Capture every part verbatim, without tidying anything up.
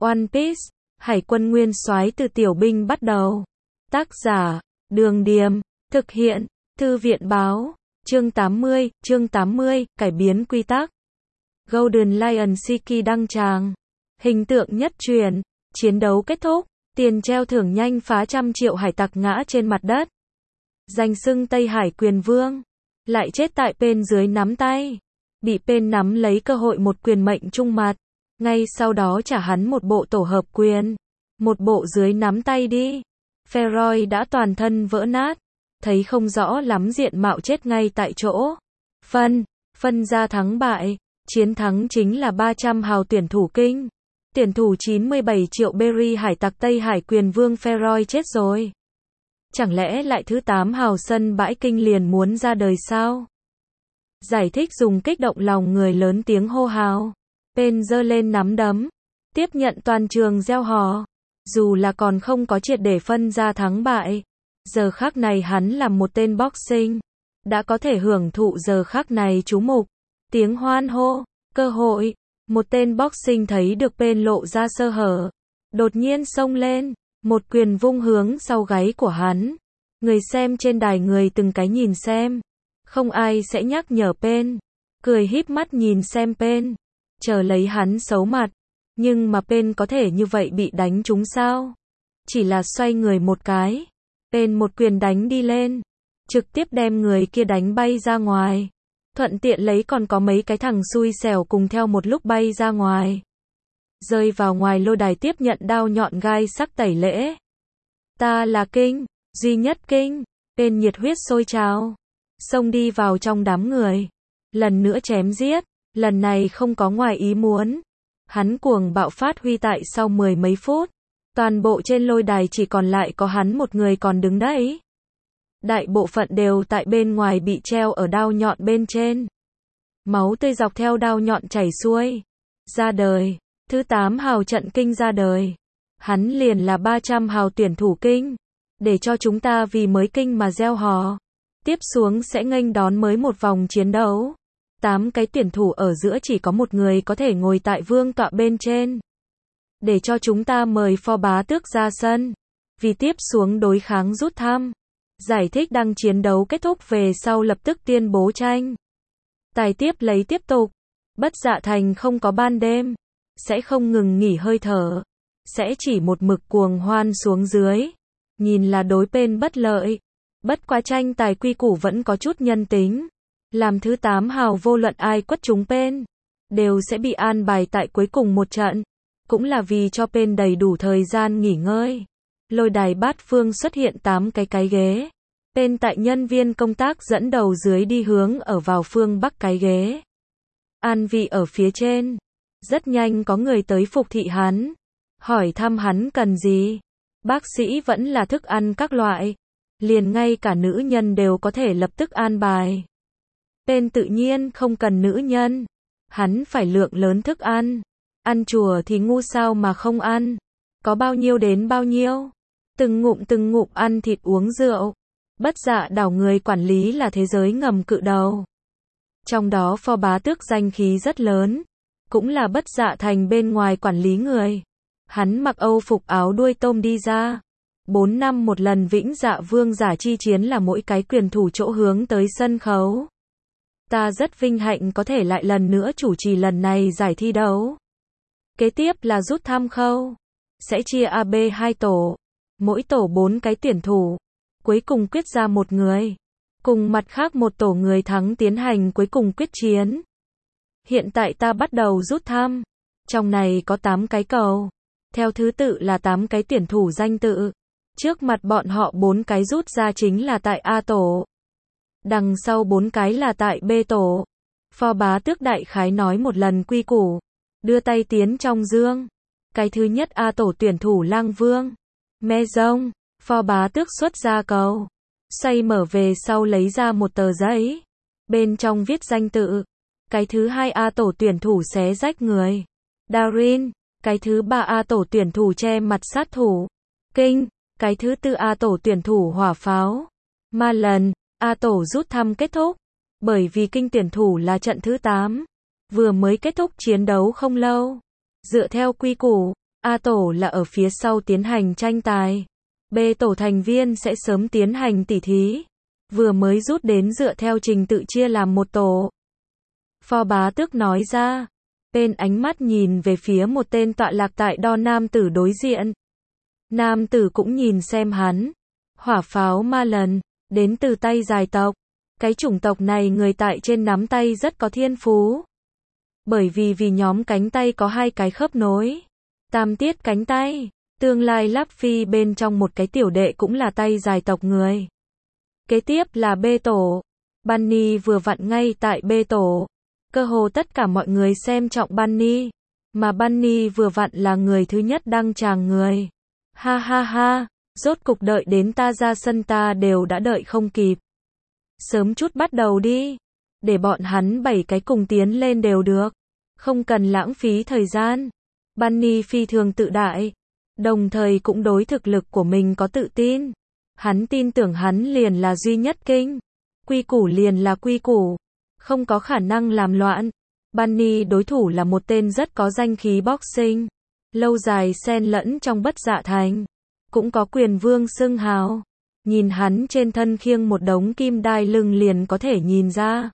One Piece, Hải quân nguyên soái từ tiểu binh bắt đầu. Tác giả, Đường Điềm, thực hiện, Thư viện báo, chương tám mươi, chương tám mươi, cải biến quy tắc. Golden Lion Shiki đăng tràng. Hình tượng nhất truyền, chiến đấu kết thúc, tiền treo thưởng nhanh phá trăm triệu hải tặc ngã trên mặt đất. Danh xưng Tây Hải quyền vương, lại chết tại Pain dưới nắm tay. Bị Pain nắm lấy cơ hội một quyền mệnh trung mặt, ngay sau đó trả hắn một bộ tổ hợp quyền. Một bộ dưới nắm tay đi. Feroy đã toàn thân vỡ nát, thấy không rõ lắm diện mạo chết ngay tại chỗ. Phân, phân ra thắng bại, chiến thắng chính là ba trăm hào tuyển thủ kinh. Tuyển thủ chín mươi bảy triệu berry hải tặc Tây Hải quyền vương Feroy chết rồi. Chẳng lẽ lại thứ tám hào sân bãi kinh liền muốn ra đời sao? Giải thích dùng kích động lòng người lớn tiếng hô hào. Pain giơ lên nắm đấm, tiếp nhận toàn trường reo hò. Dù là còn không có triệt để phân ra thắng bại, giờ khắc này hắn là một tên boxing, đã có thể hưởng thụ giờ khắc này chú mục. Tiếng hoan hô, cơ hội, một tên boxing thấy được Pain lộ ra sơ hở, đột nhiên xông lên, một quyền vung hướng sau gáy của hắn. Người xem trên đài người từng cái nhìn xem, không ai sẽ nhắc nhở Pain, cười híp mắt nhìn xem Pain, chờ lấy hắn xấu mặt. Nhưng mà Pain có thể như vậy bị đánh trúng sao? Chỉ là xoay người một cái, Pain một quyền đánh đi lên, trực tiếp đem người kia đánh bay ra ngoài. Thuận tiện lấy còn có mấy cái thằng xui xẻo cùng theo một lúc bay ra ngoài. Rơi vào ngoài lôi đài tiếp nhận đao nhọn gai sắc tẩy lễ. Ta là Kinh, duy nhất Kinh. Pain nhiệt huyết sôi trào, xông đi vào trong đám người. Lần nữa chém giết, lần này không có ngoài ý muốn. Hắn cuồng bạo phát huy tại sau mười mấy phút. Toàn bộ trên lôi đài chỉ còn lại có hắn một người còn đứng đấy. Đại bộ phận đều tại bên ngoài bị treo ở đao nhọn bên trên. Máu tươi dọc theo đao nhọn chảy xuôi. Ra đời. Thứ tám hào trận kinh ra đời. Hắn liền là ba trăm hào tuyển thủ kinh. Để cho chúng ta vì mới kinh mà gieo hò. Tiếp xuống sẽ nghênh đón mới một vòng chiến đấu. Tám cái tuyển thủ ở giữa chỉ có một người có thể ngồi tại vương tọa bên trên. Để cho chúng ta mời Phó Bá Tước ra sân. Vì tiếp xuống đối kháng rút thăm. Giải thích đăng chiến đấu kết thúc về sau lập tức tuyên bố tranh. Tài tiếp lấy tiếp tục. Bất Dạ Thành không có ban đêm. Sẽ không ngừng nghỉ hơi thở. Sẽ chỉ một mực cuồng hoan xuống dưới. Nhìn là đối Pain bất lợi. Bất quá tranh tài quy củ vẫn có chút nhân tính. Làm thứ tám hào vô luận ai quất trúng Pain, đều sẽ bị an bài tại cuối cùng một trận. Cũng là vì cho Pain đầy đủ thời gian nghỉ ngơi. Lôi đài bát phương xuất hiện tám cái cái ghế. Pain tại nhân viên công tác dẫn đầu dưới đi hướng ở vào phương bắc cái ghế. An vị ở phía trên. Rất nhanh có người tới phục thị hắn. Hỏi thăm hắn cần gì. Bác sĩ vẫn là thức ăn các loại. Liền ngay cả nữ nhân đều có thể lập tức an bài. Pain tự nhiên không cần nữ nhân. Hắn phải lượng lớn thức ăn. Ăn chùa thì ngu sao mà không ăn. Có bao nhiêu đến bao nhiêu. Từng ngụm từng ngụm ăn thịt uống rượu. Bất Dạ đảo người quản lý là thế giới ngầm cự đầu. Trong đó Phó Bá Tước danh khí rất lớn. Cũng là Bất Dạ Thành bên ngoài quản lý người. Hắn mặc Âu phục áo đuôi tôm đi ra. Bốn năm một lần Vĩnh Dạ Vương giả chi chiến là mỗi cái quyền thủ chỗ hướng tới sân khấu. Ta rất vinh hạnh có thể lại lần nữa chủ trì lần này giải thi đấu. Kế tiếp là rút thăm khâu. Sẽ chia A B hai tổ. Mỗi tổ bốn cái tuyển thủ. Cuối cùng quyết ra một người. Cùng mặt khác một tổ người thắng tiến hành cuối cùng quyết chiến. Hiện tại ta bắt đầu rút thăm. Trong này có tám cái cầu. Theo thứ tự là tám cái tuyển thủ danh tự. Trước mặt bọn họ bốn cái rút ra chính là tại A tổ. Đằng sau bốn cái là tại B tổ. Phó Bá Tước đại khái nói một lần quy củ. Đưa tay tiến trong dương. Cái thứ nhất A tổ tuyển thủ Lang Vương. Me rông. Phó Bá Tước xuất ra cầu. Xoay mở về sau lấy ra một tờ giấy. Bên trong viết danh tự. Cái thứ hai A tổ tuyển thủ xé rách người. Darin. Cái thứ ba A tổ tuyển thủ che mặt sát thủ. Kinh. Cái thứ tư A tổ tuyển thủ hỏa pháo. Ma lần. A tổ rút thăm kết thúc. Bởi vì Kinh tuyển thủ là trận thứ tám. Vừa mới kết thúc chiến đấu không lâu. Dựa theo quy củ, A tổ là ở phía sau tiến hành tranh tài. B tổ thành viên sẽ sớm tiến hành tỉ thí. Vừa mới rút đến dựa theo trình tự chia làm một tổ. Phó Bá Tước nói ra. Bên ánh mắt nhìn về phía một tên tọa lạc tại đo nam tử đối diện. Nam tử cũng nhìn xem hắn. Hỏa pháo ma lần, đến từ tay dài tộc. Cái chủng tộc này người tại trên nắm tay rất có thiên phú. Bởi vì vì nhóm cánh tay có hai cái khớp nối. Tam tiết cánh tay. Tương lai Láp Phi bên trong một cái tiểu đệ cũng là tay dài tộc người. Kế tiếp là B tổ. Bunny vừa vặn ngay tại B tổ. Cơ hồ tất cả mọi người xem trọng Bunny. Mà Bunny vừa vặn là người thứ nhất đăng tràng người. Ha ha ha, rốt cục đợi đến ta ra sân ta đều đã đợi không kịp. Sớm chút bắt đầu đi. Để bọn hắn bảy cái cùng tiến lên đều được. Không cần lãng phí thời gian. Bunny phi thường tự đại. Đồng thời cũng đối thực lực của mình có tự tin. Hắn tin tưởng hắn liền là duy nhất kinh. Quy củ liền là quy củ. Không có khả năng làm loạn. Bunny đối thủ là một tên rất có danh khí boxing. Lâu dài xen lẫn trong Bất Dạ Thành. Cũng có quyền vương xưng hào. Nhìn hắn trên thân khiêng một đống kim đai lưng liền có thể nhìn ra.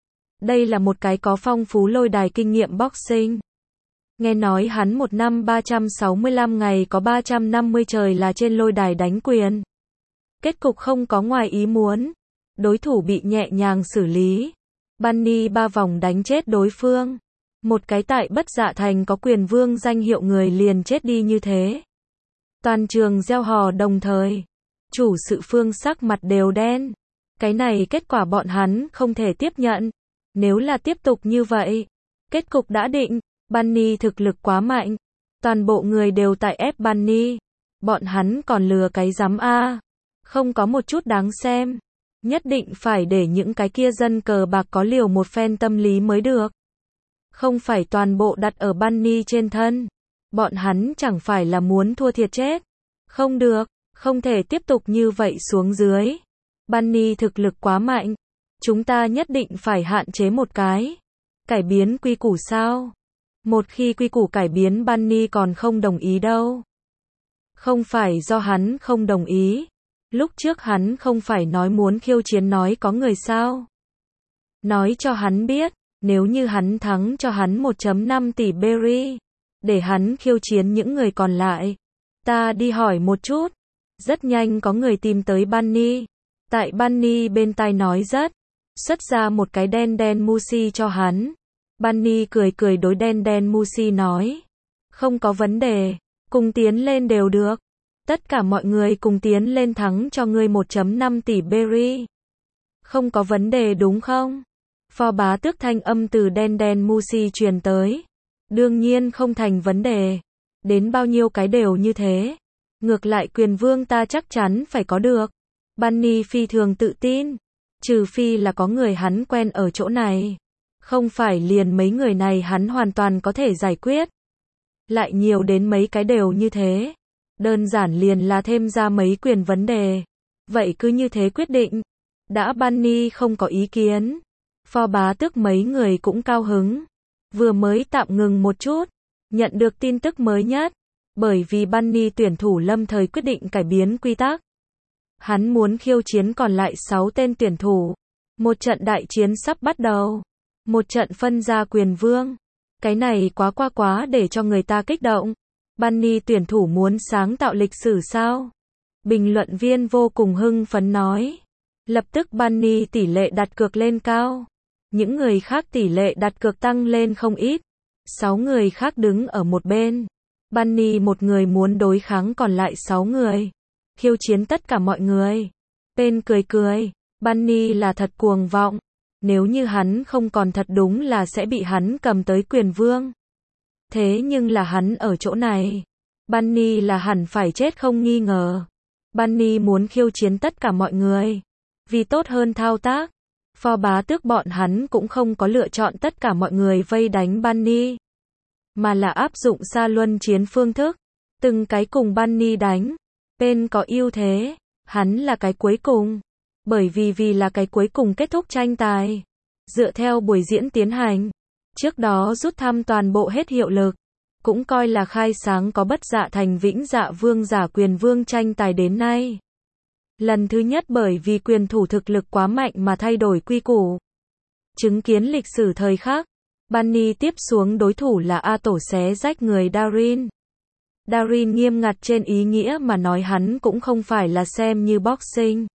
Đây là một cái có phong phú lôi đài kinh nghiệm boxing. Nghe nói hắn một năm ba trăm sáu mươi lăm ngày có ba trăm năm mươi trời là trên lôi đài đánh quyền. Kết cục không có ngoài ý muốn. Đối thủ bị nhẹ nhàng xử lý. Bunny ba vòng đánh chết đối phương. Một cái tại Bất Dạ Thành có quyền vương danh hiệu người liền chết đi như thế. Toàn trường reo hò đồng thời. Chủ sự phương sắc mặt đều đen. Cái này kết quả bọn hắn không thể tiếp nhận. Nếu là tiếp tục như vậy, kết cục đã định. Bunny thực lực quá mạnh. Toàn bộ người đều tại ép Bunny. Bọn hắn còn lừa cái rắm a. Không có một chút đáng xem. Nhất định phải để những cái kia dân cờ bạc có liều một phen tâm lý mới được. Không phải toàn bộ đặt ở Bunny trên thân. Bọn hắn chẳng phải là muốn thua thiệt chết. Không được, không thể tiếp tục như vậy xuống dưới. Bunny thực lực quá mạnh. Chúng ta nhất định phải hạn chế một cái. Cải biến quy củ sao? Một khi quy củ cải biến Bunny còn không đồng ý đâu. Không phải do hắn không đồng ý. Lúc trước hắn không phải nói muốn khiêu chiến nói có người sao. Nói cho hắn biết, nếu như hắn thắng cho hắn một phẩy năm tỷ berry. Để hắn khiêu chiến những người còn lại. Ta đi hỏi một chút. Rất nhanh có người tìm tới Bunny. Tại Bunny bên tai nói rất. Xuất ra một cái đen đen Musi cho hắn. Bunny cười cười đối đen đen Musi nói. Không có vấn đề. Cùng tiến lên đều được. Tất cả mọi người cùng tiến lên thắng cho ngươi một phẩy năm tỷ berry. Không có vấn đề đúng không? Phó Bá Tước thanh âm từ đen đen Musi truyền tới. Đương nhiên không thành vấn đề. Đến bao nhiêu cái đều như thế. Ngược lại quyền vương ta chắc chắn phải có được. Bunny phi thường tự tin. Trừ phi là có người hắn quen ở chỗ này. Không phải liền mấy người này hắn hoàn toàn có thể giải quyết. Lại nhiều đến mấy cái đều như thế. Đơn giản liền là thêm ra mấy quyền vấn đề. Vậy cứ như thế quyết định. Đã Bunny không có ý kiến. Phó Bá Tước mấy người cũng cao hứng. Vừa mới tạm ngừng một chút. Nhận được tin tức mới nhất. Bởi vì Bunny tuyển thủ lâm thời quyết định cải biến quy tắc. Hắn muốn khiêu chiến còn lại sáu tên tuyển thủ. Một trận đại chiến sắp bắt đầu. Một trận phân ra quyền vương. Cái này quá quá quá để cho người ta kích động. Bunny tuyển thủ muốn sáng tạo lịch sử sao? Bình luận viên vô cùng hưng phấn nói. Lập tức Bunny tỷ lệ đặt cược lên cao. Những người khác tỷ lệ đặt cược tăng lên không ít. Sáu người khác đứng ở một bên. Bunny một người muốn đối kháng còn lại sáu người. Khiêu chiến tất cả mọi người. Bên cười cười. Bunny là thật cuồng vọng. Nếu như hắn không còn thật đúng là sẽ bị hắn cầm tới quyền vương. Thế nhưng là hắn ở chỗ này. Bunny là hẳn phải chết không nghi ngờ. Bunny muốn khiêu chiến tất cả mọi người. Vì tốt hơn thao tác. Phó Bá Tước bọn hắn cũng không có lựa chọn tất cả mọi người vây đánh Bunny. Mà là áp dụng xa luân chiến phương thức. Từng cái cùng Bunny đánh. Bên có ưu thế. Hắn là cái cuối cùng. Bởi vì vì là cái cuối cùng kết thúc tranh tài. Dựa theo buổi diễn tiến hành. Trước đó rút thăm toàn bộ hết hiệu lực. cũng coi là khai sáng có Bất Dạ Thành Vĩnh Dạ Vương giả quyền vương tranh tài đến nay. Lần thứ nhất bởi vì quyền thủ thực lực quá mạnh mà thay đổi quy củ. Chứng kiến lịch sử thời khắc, Bunny tiếp xuống đối thủ là A Tổ xé rách người Darin. Darin nghiêm ngặt trên ý nghĩa mà nói, hắn cũng không phải là xem như boxing.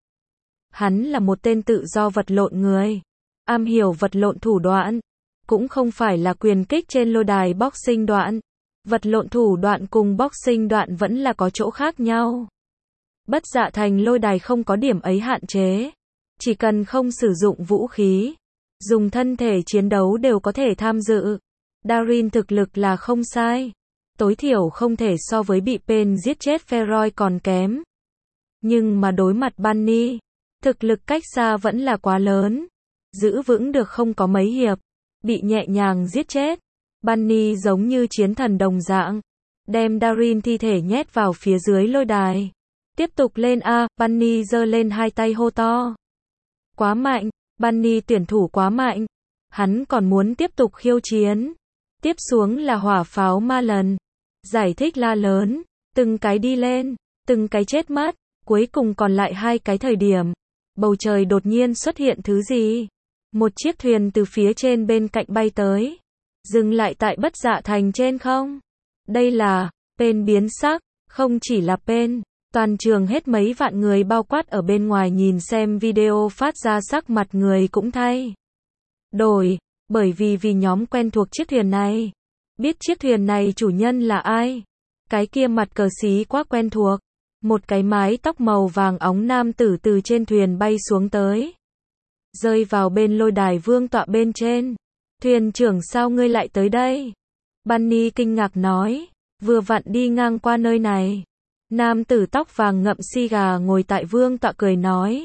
Hắn là một tên tự do vật lộn người, am hiểu vật lộn thủ đoạn, cũng không phải là quyền kích trên lôi đài boxing đoạn. Vật lộn thủ đoạn cùng boxing đoạn vẫn là có chỗ khác nhau. Bất Dạ Thành lôi đài không có điểm ấy hạn chế. Chỉ cần không sử dụng vũ khí, dùng thân thể chiến đấu đều có thể tham dự. Darin thực lực là không sai. Tối thiểu không thể so với bị Pain giết chết Feroy còn kém. Nhưng mà đối mặt Bunny, thực lực cách xa vẫn là quá lớn. Giữ vững được không có mấy hiệp, bị nhẹ nhàng giết chết. Bunny giống như chiến thần đồng dạng, đem Darin thi thể nhét vào phía dưới lôi đài. Tiếp tục lên A, Bunny giơ lên hai tay hô to. Quá mạnh, Bunny tuyển thủ quá mạnh. Hắn còn muốn tiếp tục khiêu chiến. Tiếp xuống là hỏa pháo ma lần. Giải thích la lớn, từng cái đi lên, từng cái chết mất, cuối cùng còn lại hai cái thời điểm. Bầu trời đột nhiên xuất hiện thứ gì? Một chiếc thuyền từ phía trên bên cạnh bay tới. Dừng lại tại Bất Dạ Thành trên không? Đây là, Pain biến sắc, không chỉ là Pain. Toàn trường hết mấy vạn người bao quát ở bên ngoài nhìn xem video phát ra sắc mặt người cũng thay đổi, bởi vì vì nhóm quen thuộc chiếc thuyền này. Biết chiếc thuyền này chủ nhân là ai? Cái kia mặt cờ xí quá quen thuộc. Một cái mái tóc màu vàng óng nam tử từ trên thuyền bay xuống tới. Rơi vào bên lôi đài vương tọa bên trên. Thuyền trưởng, sao ngươi lại tới đây? Bunny kinh ngạc nói. Vừa vặn đi ngang qua nơi này. Nam tử tóc vàng ngậm xì gà ngồi tại vương tọa cười nói.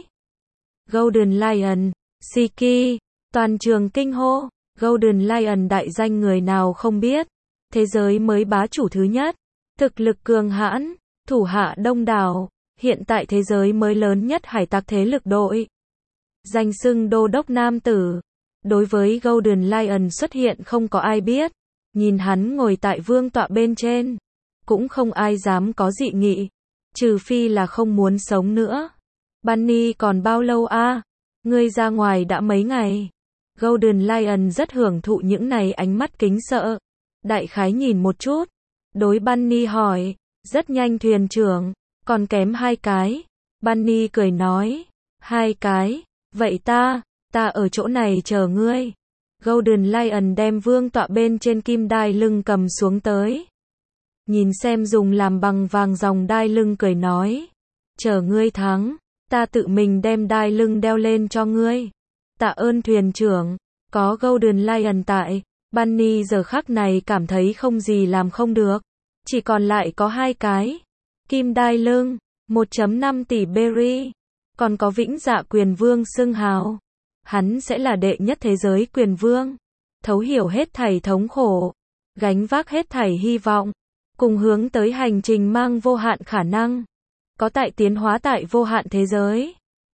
Golden Lion, Shiki. Toàn trường kinh hô. Golden Lion đại danh người nào không biết. Thế giới mới bá chủ thứ nhất. Thực lực cường hãn, thủ hạ đông đảo. Hiện tại thế giới mới lớn nhất hải tặc thế lực đội. Danh xưng đô đốc nam tử. Đối với Golden Lion xuất hiện không có ai biết. Nhìn hắn ngồi tại vương tọa bên trên. Cũng không ai dám có dị nghị. Trừ phi là không muốn sống nữa. Bunny còn bao lâu a? À? Ngươi ra ngoài đã mấy ngày. Golden Lion rất hưởng thụ những này ánh mắt kính sợ. Đại khái nhìn một chút. Đối Bunny hỏi. Rất nhanh thuyền trưởng. Còn kém hai cái. Bunny cười nói. Hai cái. Vậy ta, ta ở chỗ này chờ ngươi. Golden Lion đem vương tọa bên trên kim đai lưng cầm xuống tới. Nhìn xem dùng làm bằng vàng dòng đai lưng cười nói. Chờ ngươi thắng, ta tự mình đem đai lưng đeo lên cho ngươi. Tạ ơn thuyền trưởng, có Golden Lion tại, Bunny giờ khắc này cảm thấy không gì làm không được. Chỉ còn lại có hai cái. Kim đai lưng, một phẩy năm tỷ berry. Còn có Vĩnh Dạ quyền vương xưng hào. Hắn sẽ là đệ nhất thế giới quyền vương. Thấu hiểu hết thảy thống khổ. Gánh vác hết thảy hy vọng. Cùng hướng tới hành trình mang vô hạn khả năng. Có tại tiến hóa tại vô hạn thế giới.